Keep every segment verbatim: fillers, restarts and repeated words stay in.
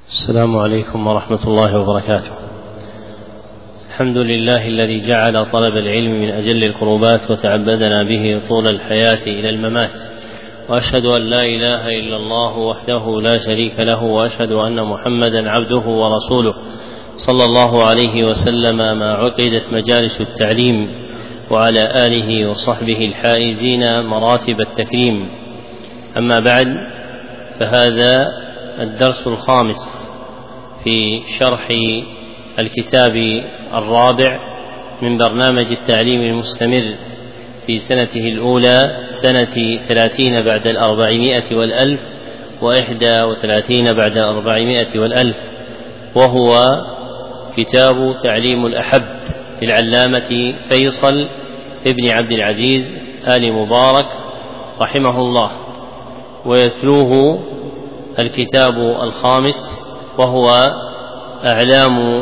السلام عليكم ورحمة الله وبركاته. الحمد لله الذي جعل طلب العلم من أجل القربات وتعبدنا به طول الحياة إلى الممات، وأشهد أن لا إله إلا الله وحده لا شريك له، وأشهد أن محمدا عبده ورسوله صلى الله عليه وسلم ما عقدت مجالس التعليم، وعلى آله وصحبه الحائزين مراتب التكريم. أما بعد، فهذا الدرس الخامس في شرح الكتاب الرابع من برنامج التعليم المستمر في سنته الأولى، سنة ثلاثين بعد الأربعمائة والألف وإحدى وثلاثين بعد الأربعمائة والألف، وهو كتاب تعليم الأحب للعلامة فيصل ابن عبد العزيز آل مبارك رحمه الله، ويتلوه الكتاب الخامس وهو أعلام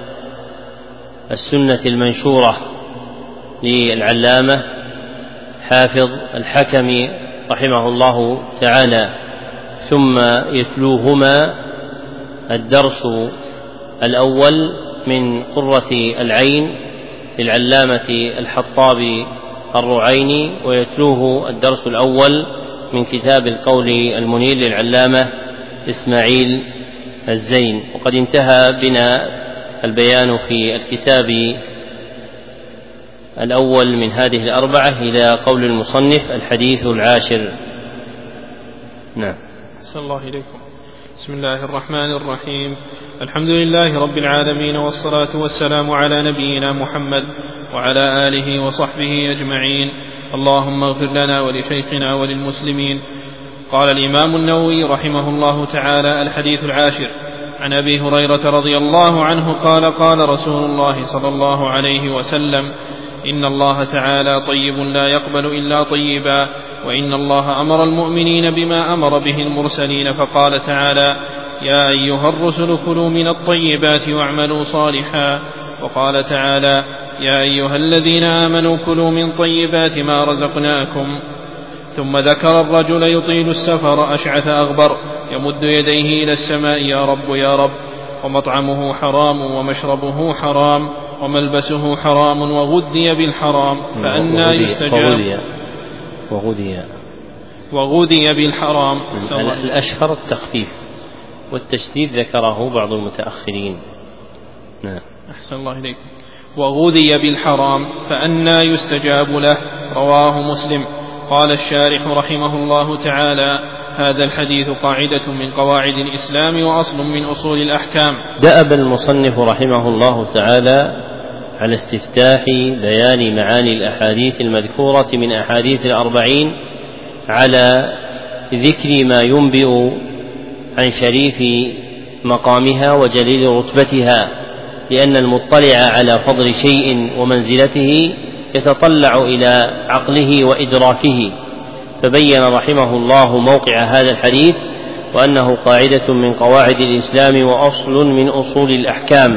السنة المنشورة للعلامة حافظ الحكم رحمه الله تعالى. ثم يتلوهما الدرس الأول من قرة العين للعلامة الحطابي الرعيني، ويتلوه الدرس الأول من كتاب القول المنير للعلامة إسماعيل الزين. وقد انتهى بنا البيان في الكتاب الأول من هذه الأربعة إلى قول المصنف: الحديث العاشر. نعم. صلى الله عليكم. بسم الله الرحمن الرحيم. الحمد لله رب العالمين، والصلاة والسلام على نبينا محمد وعلى آله وصحبه أجمعين. اللهم اغفر لنا ولشيخنا وللمسلمين. قال الإمام النووي رحمه الله تعالى: الحديث العاشر. عن أبي هريرة رضي الله عنه قال: قال رسول الله صلى الله عليه وسلم: إن الله تعالى طيب لا يقبل إلا طيبا، وإن الله أمر المؤمنين بما أمر به المرسلين، فقال تعالى: يا أيها الرسل كلوا من الطيبات واعملوا صالحا. وقال تعالى: يا أيها الذين آمنوا كلوا من طيبات ما رزقناكم. ثم ذكر الرجل يطيل السفر أشعث أغبر يمد يديه إلى السماء: يا رب يا رب، ومطعمه حرام ومشربه حرام وملبسه حرام وغذي بالحرام، فأنى يستجاب. وغذي وغذي بالحرام. الأشهر التخفيف، والتشديد ذكره بعض المتأخرين. نعم. أحسن الله إليك. وغذي بالحرام فأنى يستجاب له. رواه مسلم. قال الشارح رحمه الله تعالى: هذا الحديث قاعدة من قواعد الإسلام وأصل من أصول الأحكام. دأب المصنف رحمه الله تعالى على استفتاح بيان معاني الأحاديث المذكورة من أحاديث الأربعين على ذكر ما ينبئ عن شريف مقامها وجليل رتبتها، لأن المطلع على فضل شيء ومنزلته يتطلع إلى عقله وإدراكه. فبين رحمه الله موقع هذا الحديث، وأنه قاعدة من قواعد الإسلام وأصل من أصول الأحكام،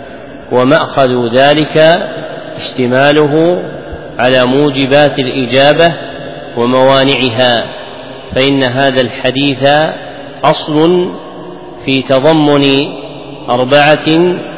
ومأخذ ذلك اشتماله على موجبات الإجابة وموانعها. فإن هذا الحديث أصل في تضمن أربعة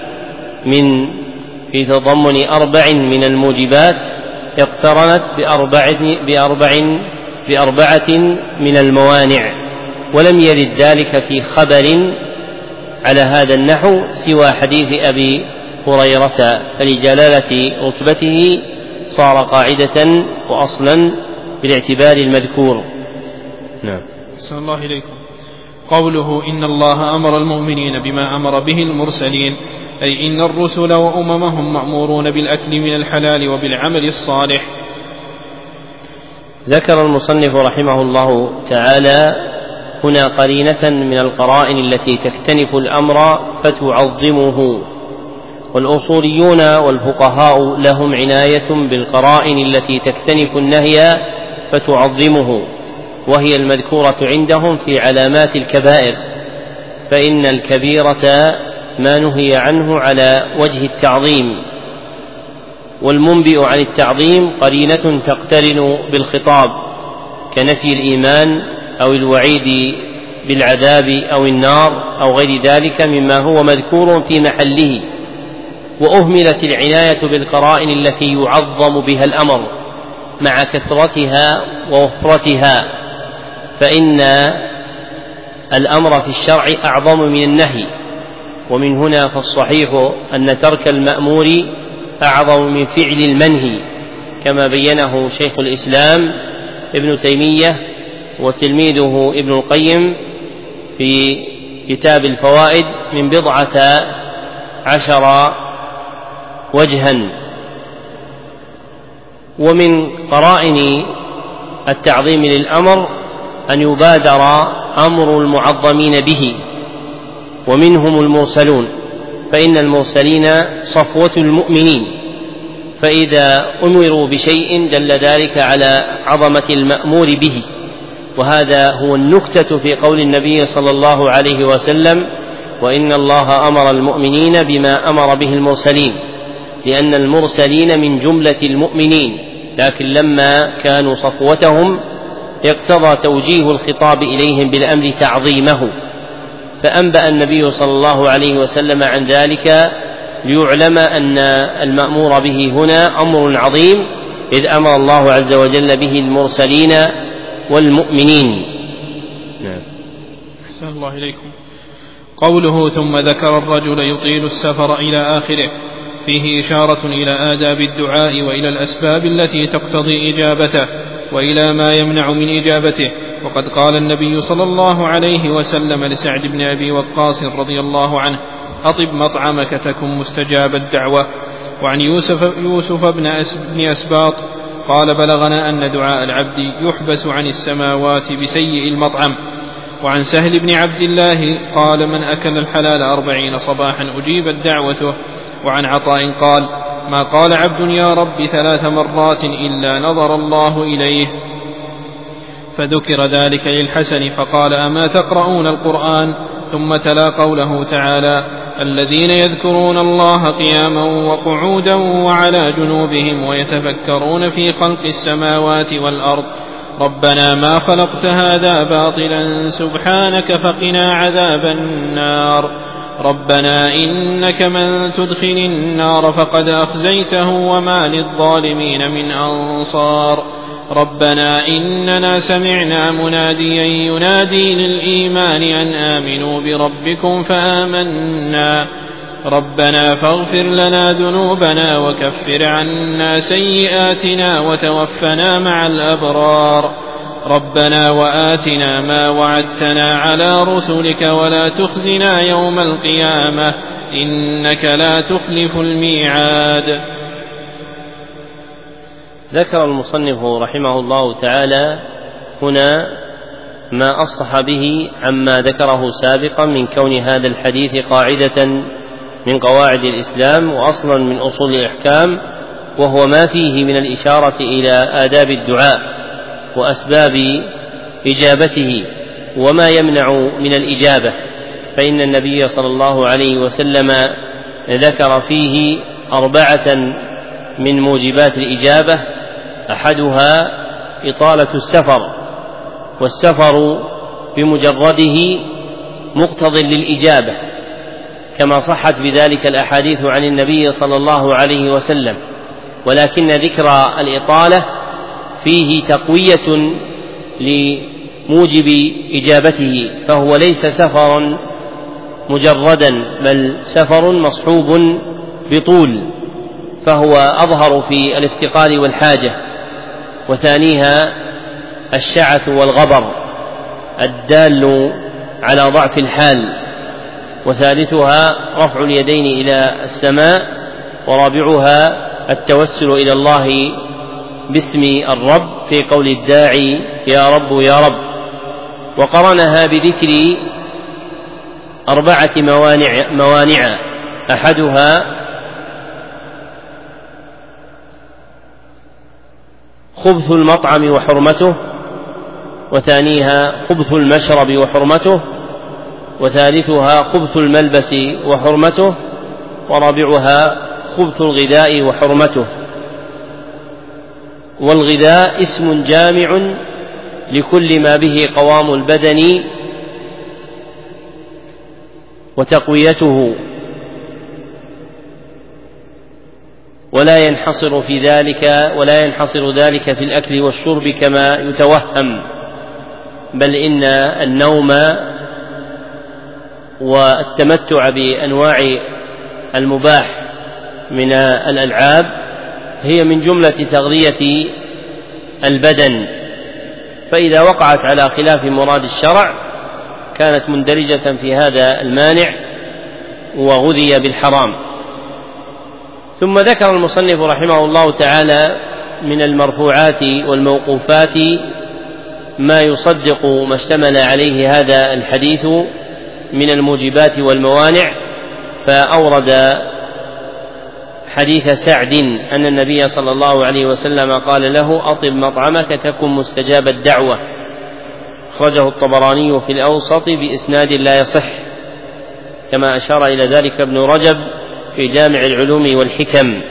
من في تضمن أربع من الموجبات اقترنت بأربع بأربع بأربعة من الموانع، ولم يرد ذلك في خبر على هذا النحو سوى حديث أبي هريرة، فلجلالة رتبته صار قاعدة وأصلا بالاعتبار المذكور. نعم. صلى الله عليكم. قوله: إن الله أمر المؤمنين بما أمر به المرسلين، أي إن الرسل وأممهم مأمورون بالأكل من الحلال وبالعمل الصالح. ذكر المصنف رحمه الله تعالى هنا قرينة من القرائن التي تكتنف الأمر فتعظمه، والأصوليون والفقهاء لهم عناية بالقرائن التي تكتنف النهي فتعظمه، وهي المذكورة عندهم في علامات الكبائر، فإن الكبيرة ما نهي عنه على وجه التعظيم، والمنبئ عن التعظيم قرينة تقترن بالخطاب كنفي الإيمان أو الوعيد بالعذاب أو النار أو غير ذلك مما هو مذكور في محله، وأهملت العناية بالقرائن التي يعظم بها الأمر مع كثرتها ووفرتها، فإن الأمر في الشرع أعظم من النهي، ومن هنا فالصحيح أن ترك المأمور أعظم من فعل المنهي، كما بينه شيخ الإسلام ابن تيمية وتلميذه ابن القيم في كتاب الفوائد من بضعة عشر وجها. ومن قرائن التعظيم للأمر أن يبادر أمر المعظمين به، ومنهم المرسلون، فإن المرسلين صفوة المؤمنين، فإذا أمروا بشيء دل ذلك على عظمة المأمور به. وهذا هو النكتة في قول النبي صلى الله عليه وسلم: وإن الله أمر المؤمنين بما أمر به المرسلين، لأن المرسلين من جملة المؤمنين، لكن لما كانوا صفوتهم اقتضى توجيه الخطاب إليهم بالأمر تعظيمه، فأنبأ النبي صلى الله عليه وسلم عن ذلك ليعلم أن المأمور به هنا أمر عظيم، إذ أمر الله عز وجل به المرسلين والمؤمنين. نعم. أحسن الله إليكم. قوله ثم ذكر الرجل يطيل السفر إلى آخره فيه إشارة إلى آداب الدعاء وإلى الأسباب التي تقتضي إجابته وإلى ما يمنع من إجابته. وقد قال النبي صلى الله عليه وسلم لسعد بن أبي وقاص رضي الله عنه: أطب مطعمك تكن مستجاب الدعوة. وعن يوسف, يوسف بن أسباط قال: بلغنا أن دعاء العبد يحبس عن السماوات بسيء المطعم. وعن سهل بن عبد الله قال: من أكل الحلال أربعين صباحا أجيبت دعوته. وعن عطاء قال: ما قال عبد يا رب ثلاث مرات إلا نظر الله إليه. فذكر ذلك للحسن فقال: أما تقرؤون القرآن؟ ثم تلا قوله تعالى: الذين يذكرون الله قياما وقعودا وعلى جنوبهم ويتفكرون في خلق السماوات والأرض ربنا ما خلقت هذا باطلا سبحانك فقنا عذاب النار ربنا إنك من تدخل النار فقد أخزيته وما للظالمين من أنصار ربنا إننا سمعنا مناديا ينادي للإيمان أن آمنوا بربكم فآمنا ربنا فاغفر لنا ذنوبنا وكفر عنا سيئاتنا وتوفنا مع الأبرار ربنا وآتنا ما وعدتنا على رسلك ولا تخزنا يوم القيامة إنك لا تخلف الميعاد. ذكر المصنف رحمه الله تعالى هنا ما أفصح به عما ذكره سابقا من كون هذا الحديث قاعدة من قواعد الإسلام وأصلا من أصول الأحكام، وهو ما فيه من الإشارة إلى آداب الدعاء وأسباب إجابته وما يمنع من الإجابة، فإن النبي صلى الله عليه وسلم ذكر فيه أربعة من موجبات الإجابة، أحدها إطالة السفر، والسفر بمجرده مقتض للإجابة كما صحت بذلك الأحاديث عن النبي صلى الله عليه وسلم، ولكن ذكر الإطالة فيه تقوية لموجب إجابته، فهو ليس سفرا مجردا بل سفر مصحوب بطول، فهو أظهر في الافتقار والحاجة. وثانيها الشعث والغبر الدال على ضعف الحال. وثالثها رفع اليدين إلى السماء. ورابعها التوسل إلى الله باسم الرب في قول الداعي يا رب يا رب. وقرنها بذكر أربعة موانع, موانع أحدها خبث المطعم وحرمته، وثانيها خبث المشرب وحرمته، وثالثها خبث الملبس وحرمته، ورابعها خبث الغذاء وحرمته. والغذاء اسم جامع لكل ما به قوام البدن وتقويته، ولا ينحصر في ذلك ولا ينحصر ذلك في الأكل والشرب كما يتوهم، بل إن النوم والتمتع بأنواع المباح من الألعاب هي من جملة تغذية البدن، فإذا وقعت على خلاف مراد الشرع كانت مندرجة في هذا المانع وغذي بالحرام. ثم ذكر المصنف رحمه الله تعالى من المرفوعات والموقوفات ما يصدق ما اشتمل عليه هذا الحديث من الموجبات والموانع، فأورد حديث سعد أن النبي صلى الله عليه وسلم قال له: أطب مطعمك تكن مستجاب الدعوة، أخرجه الطبراني في الأوسط بإسناد لا يصح، كما أشار إلى ذلك ابن رجب في جامع العلوم والحكم،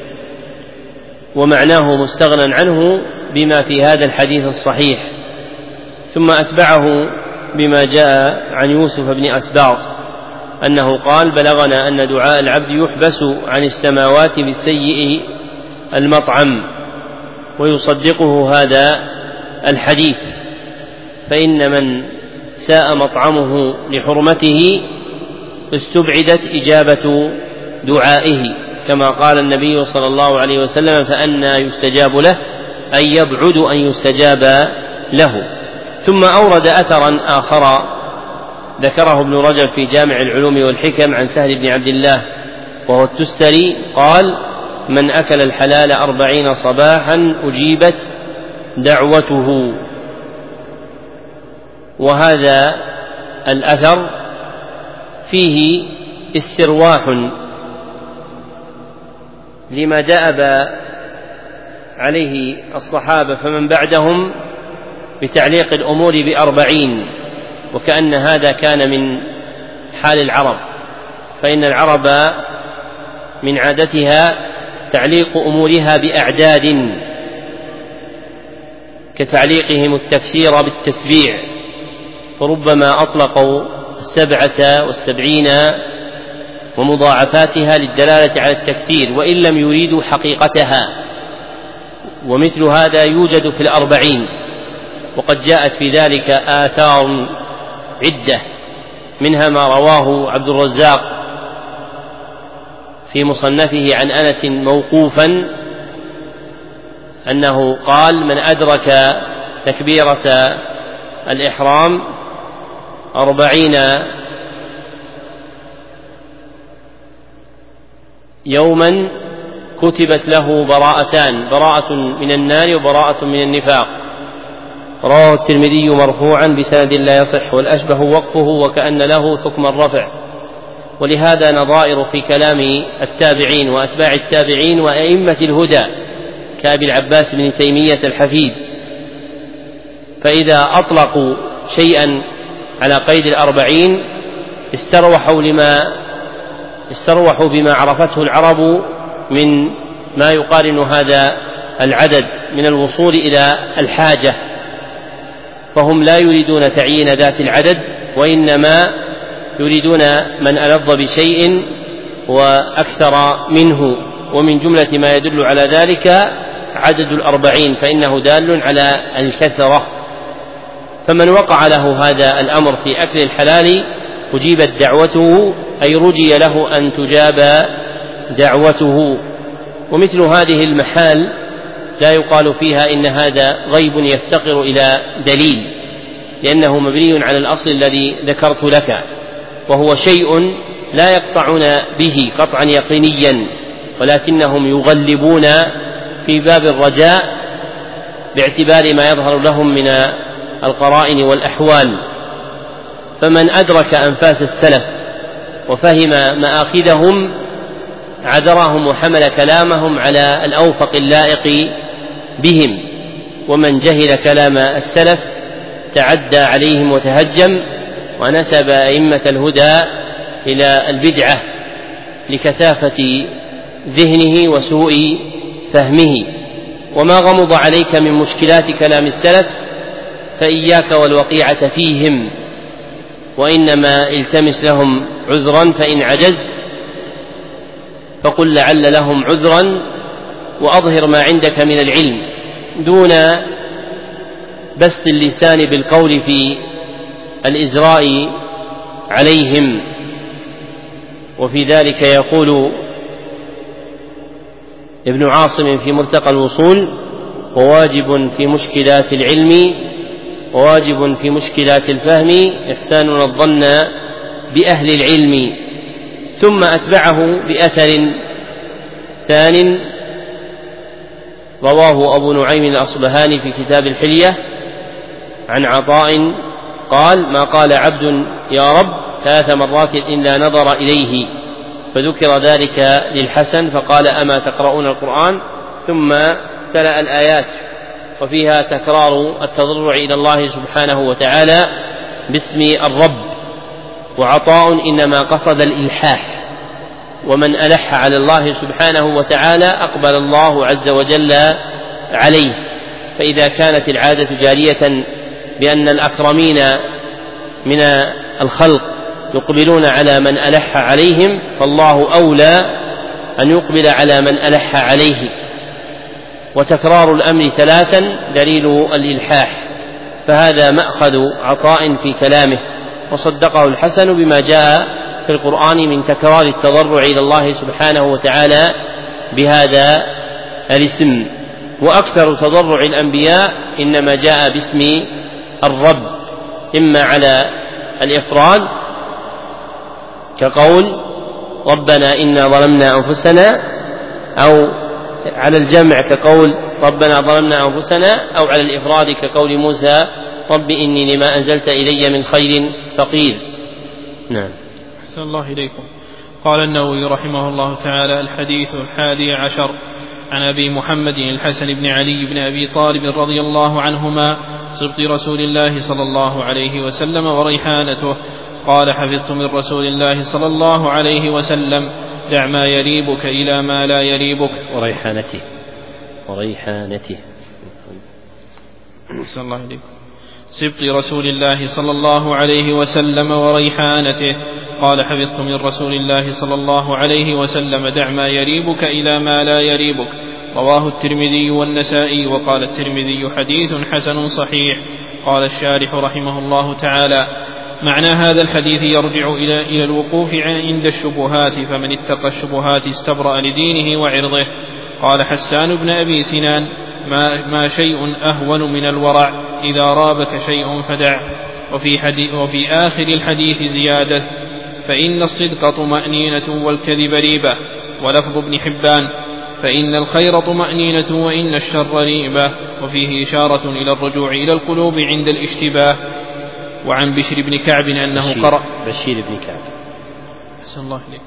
ومعناه مستغنى عنه بما في هذا الحديث الصحيح. ثم أتبعه بما جاء عن يوسف بن أسباط أنه قال: بلغنا أن دعاء العبد يحبس عن السماوات بالسيء المطعم، ويصدقه هذا الحديث، فإن من ساء مطعمه لحرمته استبعدت إجابة دعائه، كما قال النبي صلى الله عليه وسلم: فأنى يستجاب له، أي يبعد أن يستجاب له. ثم أورد أثرا آخر ذكره ابن رجب في جامع العلوم والحكم عن سهل بن عبد الله وهو التستري قال: من أكل الحلال أربعين صباحا أجيبت دعوته. وهذا الأثر فيه استرواح لما دأب عليه الصحابة فمن بعدهم بتعليق الأمور بأربعين، وكأن هذا كان من حال العرب، فإن العرب من عادتها تعليق أمورها بأعداد كتعليقهم التكسير بالتسبيع، فربما أطلقوا السبعة والسبعين ومضاعفاتها للدلالة على التكسير وإن لم يريدوا حقيقتها، ومثل هذا يوجد في الأربعين، وقد جاءت في ذلك آثار عدة، منها ما رواه عبد الرزاق في مصنفه عن أنس موقوفا أنه قال: من أدرك تكبيرة الإحرام أربعين يوما كتبت له براءتان، براءة من النار وبراءة من النفاق. رواه الترمذي مرفوعا بسند لا يصح، والأشبه وقفه وكأن له حكم الرفع، ولهذا نظائر في كلام التابعين وأتباع التابعين وأئمة الهدى كأبي العباس بن تيمية الحفيد، فإذا أطلقوا شيئا على قيد الأربعين استروحوا لما استروحوا بما عرفته العرب من ما يقارن هذا العدد من الوصول إلى الحاجة، فهم لا يريدون تعيين ذات العدد، وإنما يريدون من ألظ بشيء وأكثر منه، ومن جملة ما يدل على ذلك عدد الأربعين، فإنه دال على الكثرة. فمن وقع له هذا الأمر في أكل الحلال أجيبت دعوته، أي رجي له أن تجاب دعوته. ومثل هذه المحال لا يقال فيها إن هذا غيب يفتقر إلى دليل، لأنه مبني على الأصل الذي ذكرت لك، وهو شيء لا يقطعون به قطعا يقينيا، ولكنهم يغلبون في باب الرجاء باعتبار ما يظهر لهم من القرائن والأحوال. فمن أدرك أنفاس السلف وفهم مآخذهم عذرهم وحمل كلامهم على الأوفق اللائق بهم، ومن جهل كلام السلف تعدى عليهم وتهجم ونسب أئمة الهدى إلى البدعة لكثافة ذهنه وسوء فهمه. وما غمض عليك من مشكلات كلام السلف فإياك والوقيعة فيهم، وإنما التمس لهم عذرا، فإن عجزت فقل لعل لهم عذرا، وأظهر ما عندك من العلم دون بسط اللسان بالقول في الإزراء عليهم. وفي ذلك يقول ابن عاصم في مرتقى الوصول: وواجب في مشكلات العلم وواجب في مشكلات الفهم إحسان الظن بأهل العلم. ثم أتبعه بأثر ثان رواه أبو نعيم الأصبهاني في كتاب الحلية عن عطاء قال: ما قال عبد يا رب ثلاث مرات إلا نظر إليه، فذكر ذلك للحسن فقال: أما تقرؤون القرآن؟ ثم تلأ الآيات وفيها تكرار التضرع إلى الله سبحانه وتعالى باسم الرب. وعطاء إنما قصد الإلحاح، ومن ألح على الله سبحانه وتعالى أقبل الله عز وجل عليه. فإذا كانت العادة جارية بأن الأكرمين من الخلق يقبلون على من ألح عليهم، فالله أولى أن يقبل على من ألح عليه. وتكرار الأمر ثلاثا دليل الإلحاح، فهذا مأخذ عطاء في كلامه، وصدقه الحسن بما جاء في القرآن من تكرار التضرع إلى الله سبحانه وتعالى بهذا الاسم. وأكثر تضرع الأنبياء إنما جاء باسم الرب، إما على الإفراد كقول ربنا إنا ظلمنا أنفسنا، أو على الجمع كقول ربنا ظلمنا أنفسنا، أو على الإفراد كقول موسى رب إني لما أنزلت إلي من خير فقير. نعم. أحسن الله إليكم. قال النووي رحمه الله تعالى: الحديث الحادي عشر عن أبي محمد الحسن بن علي بن أبي طالب رضي الله عنهما سبط رسول الله صلى الله عليه وسلم وريحانته قال: حفظت من رسول الله صلى الله عليه وسلم: دع ما يريبك إلى ما لا يريبك. وريحانته وريحانته صلى الله عليه سبط رسول الله صلى الله عليه وسلم وريحانته قال: حفظت من رسول الله صلى الله عليه وسلم: دع ما يريبك إلى ما لا يريبك. رواه الترمذي والنسائي. وقال الترمذي: حديث حسن صحيح. قال الشارح رحمه الله تعالى: معنى هذا الحديث يرجع إلى, إلى الوقوف عند الشبهات، فمن اتقى الشبهات استبرأ لدينه وعرضه. قال حسان بن أبي سنان: ما, ما شيء أهون من الورع، إذا رابك شيء فدع. وفي, حديث وفي آخر الحديث زيادة: فإن الصدق طمأنينة والكذب ريبة. ولفظ ابن حبان: فإن الخير طمأنينة وإن الشر ريبة. وفيه إشارة إلى الرجوع إلى القلوب عند الاشتباه. وعن بشر بن كعب أنه بشير قرأ بشير بن كعب أحسن الله إليك.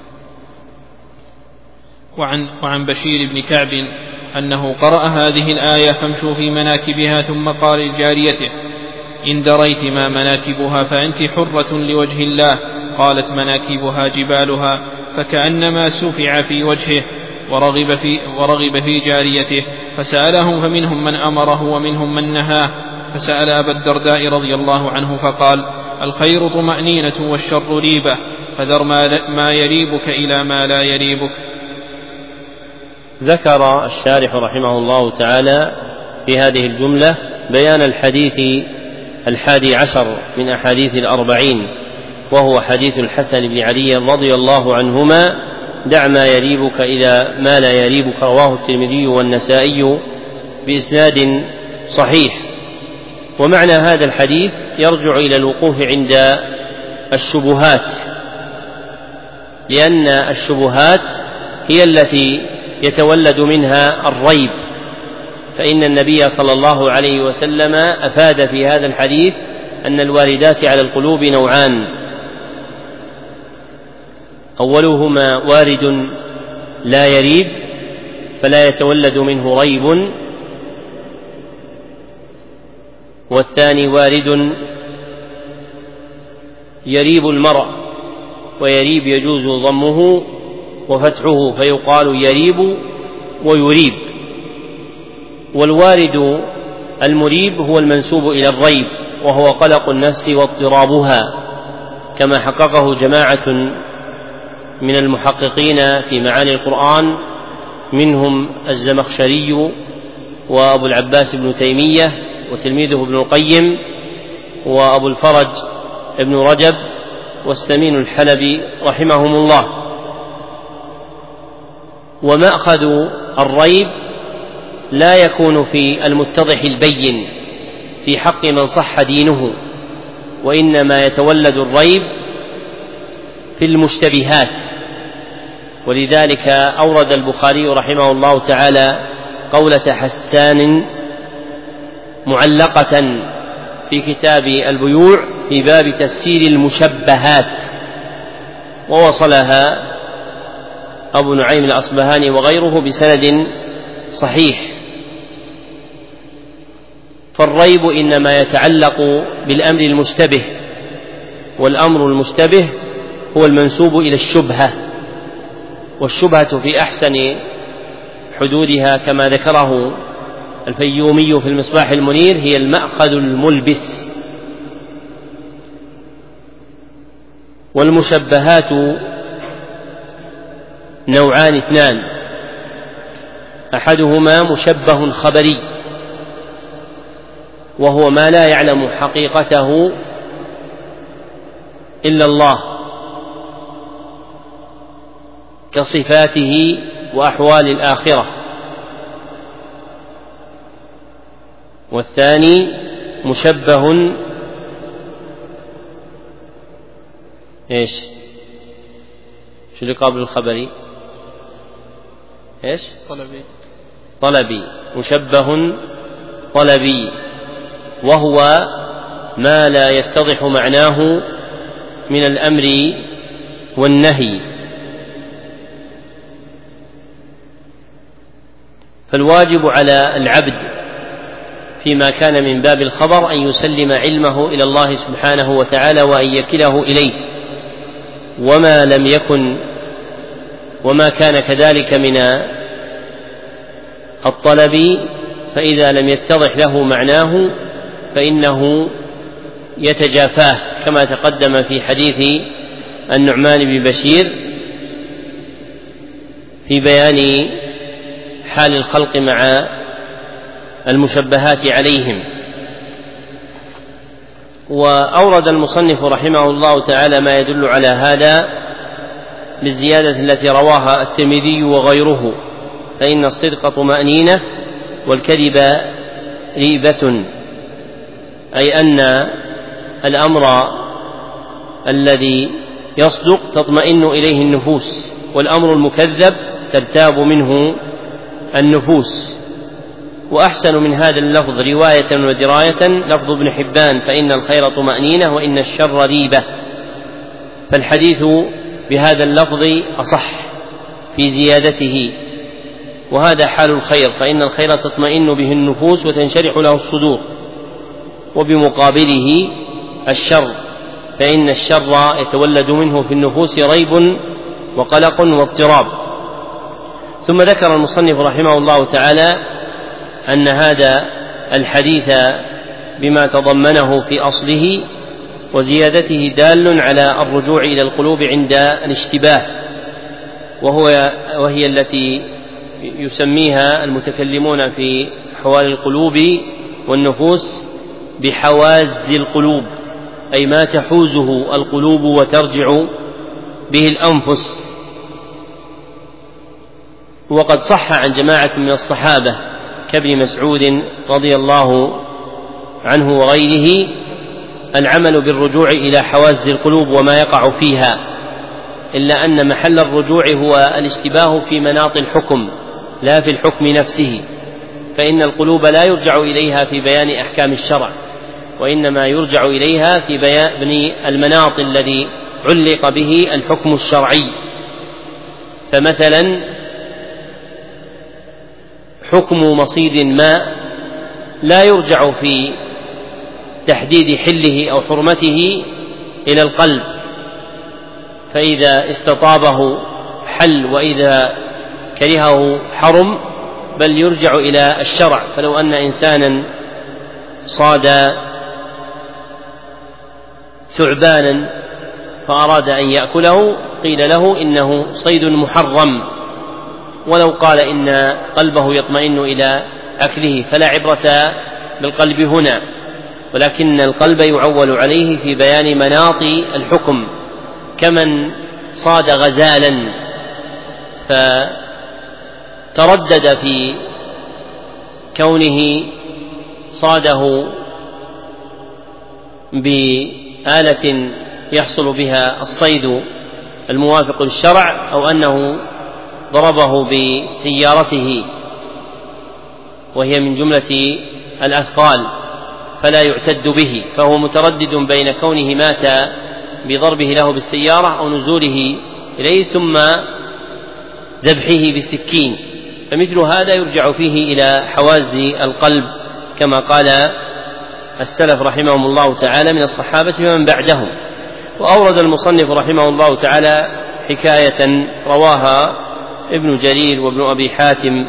وعن, وعن بشير بن كعب أنه قرأ هذه الآية: فامشوا في مناكبها، ثم قال لجاريته: إن دريت ما مناكبها فأنت حرة لوجه الله. قالت: مناكبها جبالها. فكأنما سفع في وجهه ورغب في, ورغب في جاريته، فسألهم فمنهم من أمره ومنهم من نهاه. فسأل أبا الدرداء رضي الله عنه فقال: الخير طمأنينة والشر ريبة، فذر ما يريبك إلى ما لا يريبك. ذكر الشارح رحمه الله تعالى في هذه الجملة بيان الحديث الحادي عشر من أحاديث الأربعين، وهو حديث الحسن بن علي رضي الله عنهما: دع ما يريبك إلى ما لا يريبك. رواه الترمذي والنسائي بإسناد صحيح. ومعنى هذا الحديث يرجع إلى الوقوف عند الشبهات، لأن الشبهات هي التي يتولد منها الريب، فإن النبي صلى الله عليه وسلم أفاد في هذا الحديث أن الواردات على القلوب نوعان: أولهما وارد لا يريب فلا يتولد منه ريب، والثاني وارد يريب المرء، ويريب يجوز ضمه وفتحه فيقال يريب ويريب. والوارد المريب هو المنسوب إلى الريب، وهو قلق النفس واضطرابها، كما حققه جماعة من المحققين في معاني القرآن، منهم الزمخشري وأبو العباس ابن تيمية وتلميذه ابن القيم وأبو الفرج ابن رجب والسمين الحلبي رحمهم الله. ومأخذ الريب لا يكون في المتضح البين في حق من صح دينه، وإنما يتولد الريب في المشتبهات. ولذلك أورد البخاري رحمه الله تعالى قولة حسان معلقة في كتاب البيوع في باب تفسير المشبهات، ووصلها أبو نعيم الأصبهاني وغيره بسند صحيح. فالريب إنما يتعلق بالأمر المشتبه، والأمر المشتبه هو المنسوب إلى الشبهة، والشبهة في أحسن حدودها كما ذكره الفيومي في المصباح المنير هي المأخذ الملبس. والمشبهات نوعان اثنان، أحدهما مشبه خبري، وهو ما لا يعلم حقيقته إلا الله كصفاته وأحوال الآخرة. والثاني مشبه ايش شو اللي قابل الخبري ايش طلبي طلبي مشبه طلبي، وهو ما لا يتضح معناه من الأمر والنهي. فالواجب على العبد فيما كان من باب الخبر أن يسلم علمه إلى الله سبحانه وتعالى وأن يكله إليه، وما لم يكن وما كان كذلك من الطلب فإذا لم يتضح له معناه فإنه يتجافاه، كما تقدم في حديث النعمان بن بشير في بيان حال الخلق مع المشبهات عليهم. وأورد المصنف رحمه الله تعالى ما يدل على هذا بالزيادة التي رواها الترمذي وغيره: فإن الصدق طمأنينة والكذب ريبة، أي أن الأمر الذي يصدق تطمئن إليه النفوس، والأمر المكذب ترتاب منه النفوس. وأحسن من هذا اللفظ رواية ودراية لفظ ابن حبان: فإن الخير طمأنينة وإن الشر ريبة. فالحديث بهذا اللفظ أصح في زيادته، وهذا حال الخير، فإن الخير تطمئن به النفوس وتنشرح له الصدور. وبمقابله الشر، فإن الشر يتولد منه في النفوس ريب وقلق واضطراب. ثم ذكر المصنف رحمه الله تعالى أن هذا الحديث بما تضمنه في أصله وزيادته دال على الرجوع إلى القلوب عند الاشتباه، وهو وهي التي يسميها المتكلمون في أحوال القلوب والنفوس بحواز القلوب، أي ما تحوزه القلوب وترجع به الأنفس. وقد صح عن جماعة من الصحابة كابن مسعود رضي الله عنه وغيره العمل بالرجوع إلى حواز القلوب وما يقع فيها، إلا أن محل الرجوع هو الاشتباه في مناط الحكم لا في الحكم نفسه، فإن القلوب لا يرجع إليها في بيان أحكام الشرع، وإنما يرجع إليها في بيان المناط الذي علق به الحكم الشرعي. فمثلا حكم مصيد ما لا يرجع في تحديد حله أو حرمته إلى القلب، فإذا استطابه حل وإذا كرهه حرم، بل يرجع إلى الشرع. فلو أن إنسانا صاد ثعبانا فأراد أن يأكله قيل له إنه صيد محرم، ولو قال إن قلبه يطمئن إلى أكله فلا عبرة بالقلب هنا، ولكن القلب يعول عليه في بيان مناط الحكم، كمن صاد غزالا فتردد في كونه صاده بآلة يحصل بها الصيد الموافق للشرع، أو أنه ضربه بسيارته وهي من جملة الأثقال فلا يعتد به، فهو متردد بين كونه مات بضربه له بالسيارة أو نزوله إليه ثم ذبحه بالسكين، فمثل هذا يرجع فيه إلى حواز القلب كما قال السلف رحمهم الله تعالى من الصحابة ومن بعدهم. وأورد المصنف رحمه الله تعالى حكاية رواها ابن جرير وابن أبي حاتم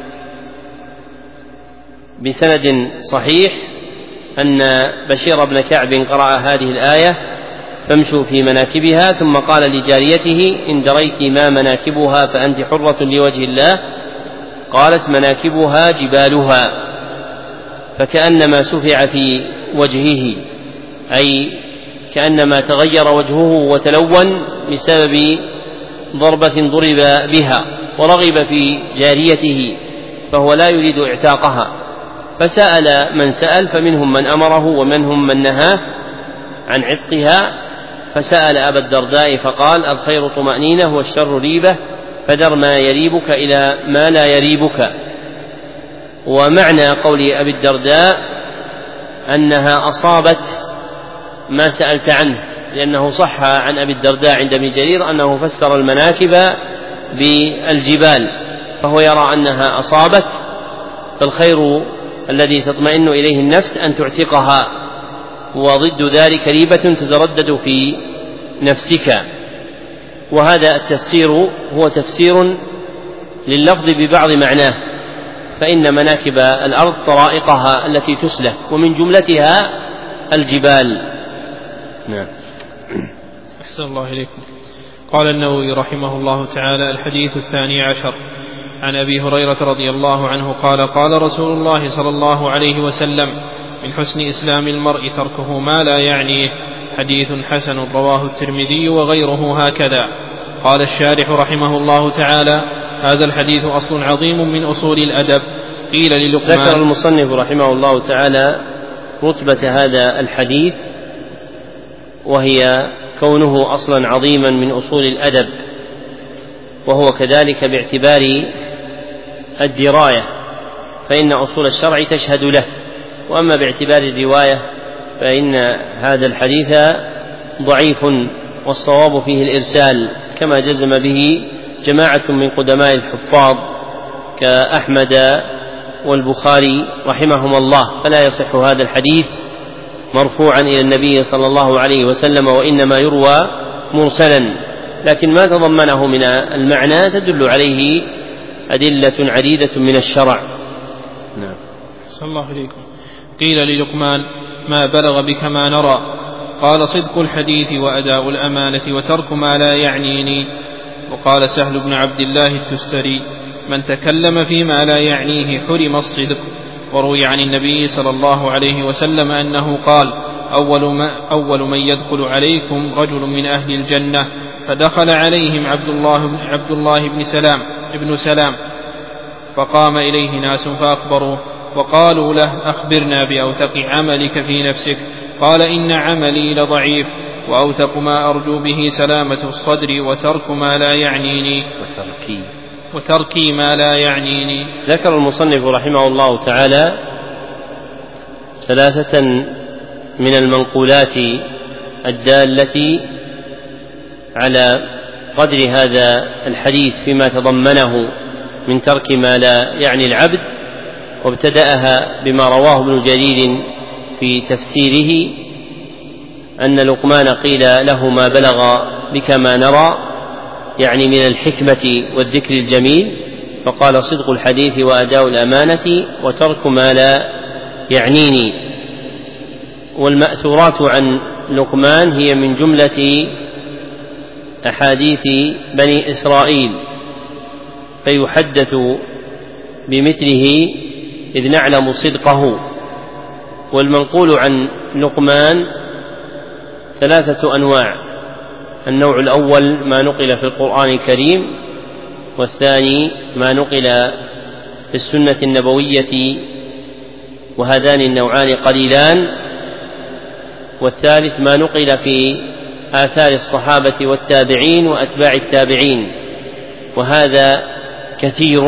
بسند صحيح أن بشير بن كعب قرأ هذه الآية فامشوا في مناكبها، ثم قال لجاريته إن دريت ما مناكبها فأنت حرة لوجه الله، قالت مناكبها جبالها، فكأنما سفع في وجهه، أي كأنما تغير وجهه وتلون بسبب ضربة ضرب بها، ورغب في جاريته فهو لا يريد اعتاقها، فسأل من سأل، فمنهم من أمره ومنهم من نهاه عن عتقها، فسأل أبا الدرداء فقال الخير طمأنينة والشر ريبة، فدر ما يريبك إلى ما لا يريبك. ومعنى قول أبي الدرداء أنها أصابت ما سألت عنه، لأنه صح عن أبي الدرداء عند ابن جرير أنه فسر المناكب بالجبال، فهو يرى أنها أصابت، فالخير الذي تطمئن إليه النفس أن تعتقها، وضد ذلك ريبة تتردد في نفسك. وهذا التفسير هو تفسير لللفظ ببعض معناه، فإن مناكب الأرض طرائقها التي تسلك ومن جملتها الجبال. نعم. أحسن الله إليكم. قال النووي رحمه الله تعالى: الحديث الثاني عشر عن أبي هريرة رضي الله عنه قال: قال رسول الله صلى الله عليه وسلم: من حسن إسلام المرء تركه ما لا يعنيه. حديث حسن رواه الترمذي وغيره هكذا. قال الشارح رحمه الله تعالى: هذا الحديث أصل عظيم من أصول الأدب. قيل للقمان. ذكر المصنف رحمه الله تعالى رتبة هذا الحديث، وهي كونه أصلا عظيما من أصول الأدب، وهو كذلك باعتبار الدراية، فإن أصول الشرع تشهد له، وأما باعتبار الرواية فإن هذا الحديث ضعيف، والصواب فيه الإرسال كما جزم به جماعة من قدماء الحفاظ كأحمد والبخاري رحمهم الله، فلا يصح هذا الحديث مرفوعا إلى النبي صلى الله عليه وسلم، وإنما يروى مرسلا، لكن ما تضمنه من المعنى تدل عليه أدلة عديدة من الشرع. نعم. صلى الله عليكم. قيل للقمان: ما بلغ بك ما نرى؟ قال: صدق الحديث وأداء الأمانة وترك ما لا يعنيني. وقال سهل بن عبد الله التستري: من تكلم فيما لا يعنيه حرم الصدق. وروي عن النبي صلى الله عليه وسلم أنه قال: أول, ما أول من يدخل عليكم رجل من أهل الجنة، فدخل عليهم عبد الله, عبد الله بن سلام ابن سلام، فقام إليه ناس فأخبروه وقالوا له: أخبرنا بأوثق عملك في نفسك. قال: إن عملي لضعيف، وأوثق ما أرجو به سلامة الصدر وترك ما لا يعنيني وتركي, وتركي ما لا يعنيني. ذكر المصنف رحمه الله تعالى ثلاثة من المنقولات الدالة على قدر هذا الحديث فيما تضمنه من ترك ما لا يعني العبد، وابتدأها بما رواه ابن جرير في تفسيره أن لقمان قيل له: ما بلغ بك ما نرى، يعني من الحكمة والذكر الجميل، فقال: صدق الحديث وأداء الأمانة وترك ما لا يعنيني. والمأثورات عن لقمان هي من جملة أحاديث بني إسرائيل فيحدث بمثله إذ نعلم صدقه. والمنقول عن لقمان ثلاثة أنواع: النوع الأول ما نقل في القرآن الكريم، والثاني ما نقل في السنة النبوية وهذان النوعان قليلان، والثالث ما نقل في آثار الصحابة والتابعين وأتباع التابعين، وهذا كثير.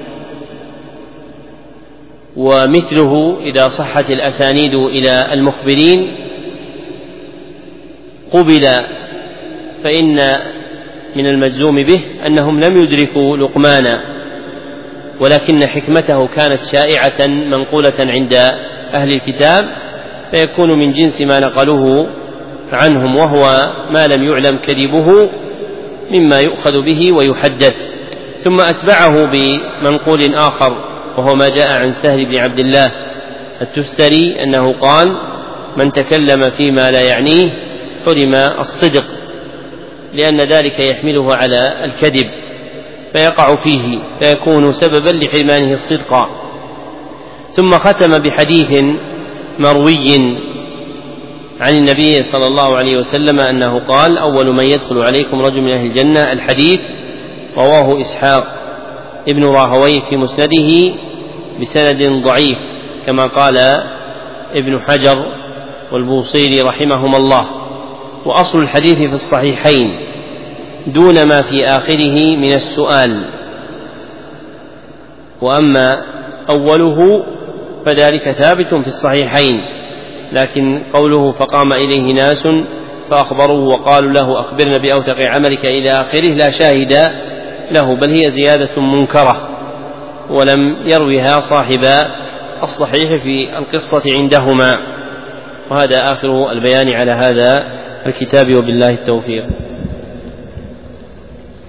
ومثله إذا صحت الأسانيد إلى المخبرين قبل، فإن من المجزوم به أنهم لم يدركوا لقمانا، ولكن حكمته كانت شائعة منقولة عند أهل الكتاب، فيكون من جنس ما نقلوه عنهم، وهو ما لم يعلم كذبه مما يؤخذ به ويحدث. ثم أتبعه بمنقول آخر وهو ما جاء عن سهل بن عبد الله التستري أنه قال: من تكلم فيما لا يعنيه حرم الصدق، لأن ذلك يحمله على الكذب فيقع فيه فيكون سببا لحرمانه الصدق. ثم ختم بحديث مروي عن النبي صلى الله عليه وسلم أنه قال: أول من يدخل عليكم رجل من أهل الجنة. الحديث رواه إسحاق ابن راهويه في مسنده بسند ضعيف كما قال ابن حجر والبوصيري رحمهما الله. وأصل الحديث في الصحيحين دون ما في آخره من السؤال، وأما أوله فذلك ثابت في الصحيحين، لكن قوله فقام إليه ناس فأخبروه وقالوا له أخبرنا بأوثق عملك إلى آخره لا شاهد له، بل هي زيادة منكرة ولم يروها صاحب الصحيح في القصة عندهما. وهذا آخر البيان على هذا الكتاب، وبالله التوفيق.